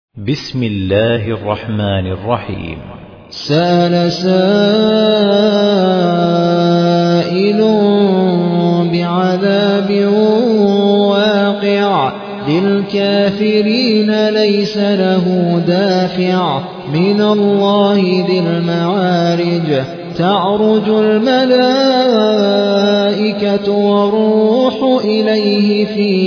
بسم الله الرحمن الرحيم. سأل سائل بعذاب واقع للكافرين ليس له دافع من الله ذي المعارج تعرج الملائكة والروح إليه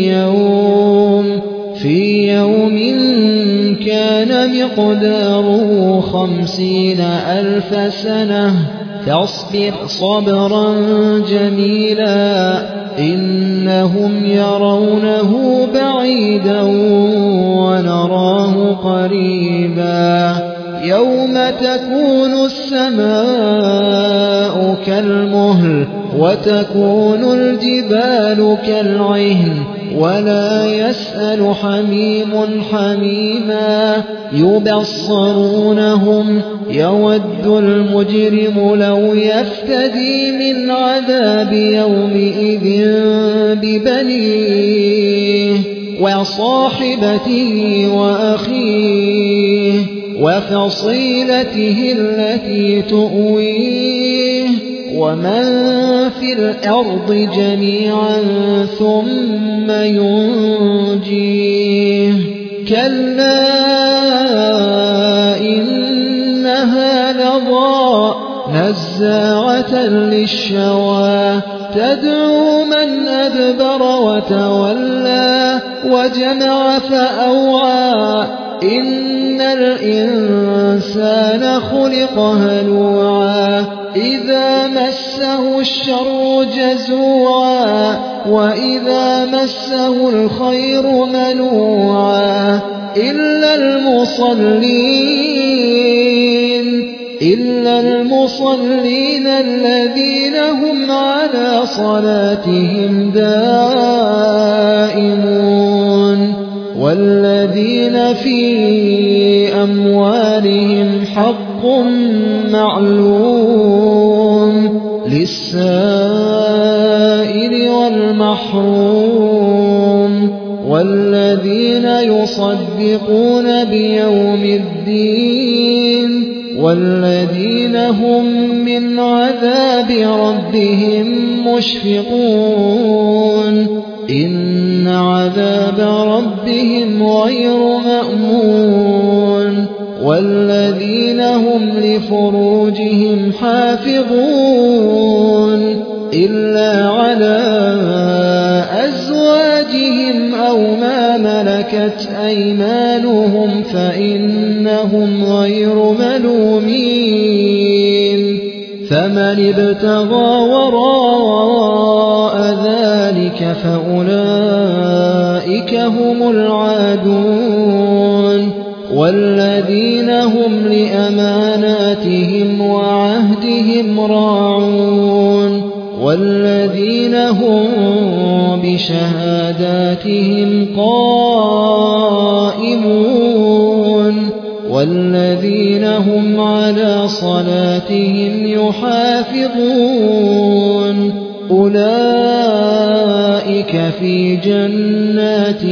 في يوم كان مقداره 50,000 سنة فاصبر صبرا جميلا إنهم يرونه بعيدا ونراه قريبا يوم تكون السماء كالمهل وتكون الجبال كالعهن ولا يسأل حميم حميما يبصرونهم يود المجرم لو يفتدي من عذاب يومئذ ببنيه وصاحبته وأخيه وفصيلته التي تؤويه ومن في الأرض جميعا ثم ينجيه كلا إنها لظى نزاعة للشوى تدعو من أدبر وتولى وجمع فأوعى إن الإنسان خلق هلوعا إذا مسه الشر جزوعا وإذا مسه الخير منوعا إلا المصلين الذين هم على صلاتهم دائمون والذين في أموالهم حق معلوم للسائل والمحروم والذين يصدقون بيوم الدين والذين هم من عذاب ربهم مشفقون إن عذاب ربهم غير مأمون والذين هم لفروجهم حافظون إلا على أزواجهم أو ما ملكت أيمانهم فإنهم غير ملومين فمن ابتغى وراء ذلك فأولئك هم العادون والذين هم لأماناتهم وعهدهم راعون والذين هم بشهاداتهم قائمون والذين هم على صلاتهم يحافظون أولئك في جنات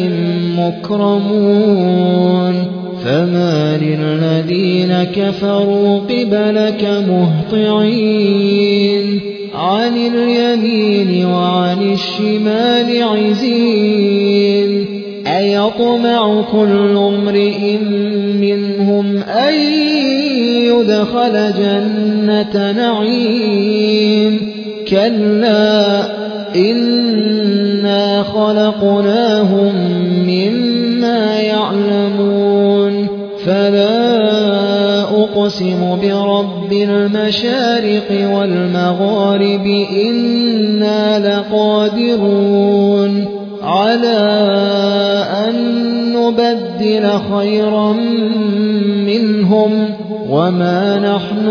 مكرمون فما للذين كفروا قبلك مهطعين عن اليمين وعن الشمال عزين أيطمع كل امرئ منهم أن يدخل جنة نعيم كلا إنا خلقناهم مما يعلمون فلا أقسم برب المشارق والمغارب إنا لقادرون على أن نبدل خيرا منهم وما نحن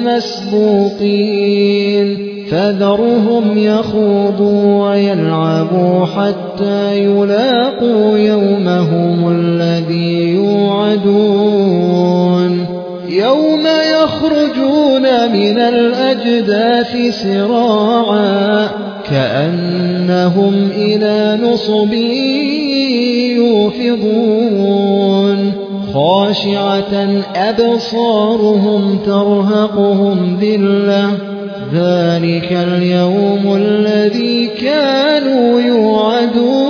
بمسبوقين فذرهم يخوضوا ويلعبوا حتى يلاقوا يومهم الذي يوعدون يوم يخرجون من الأجداث سراعا كأنهم إلى نصب يوفضون خاشعة أبصارهم ترهقهم ذلة ذلك اليوم الذي كانوا يوعدون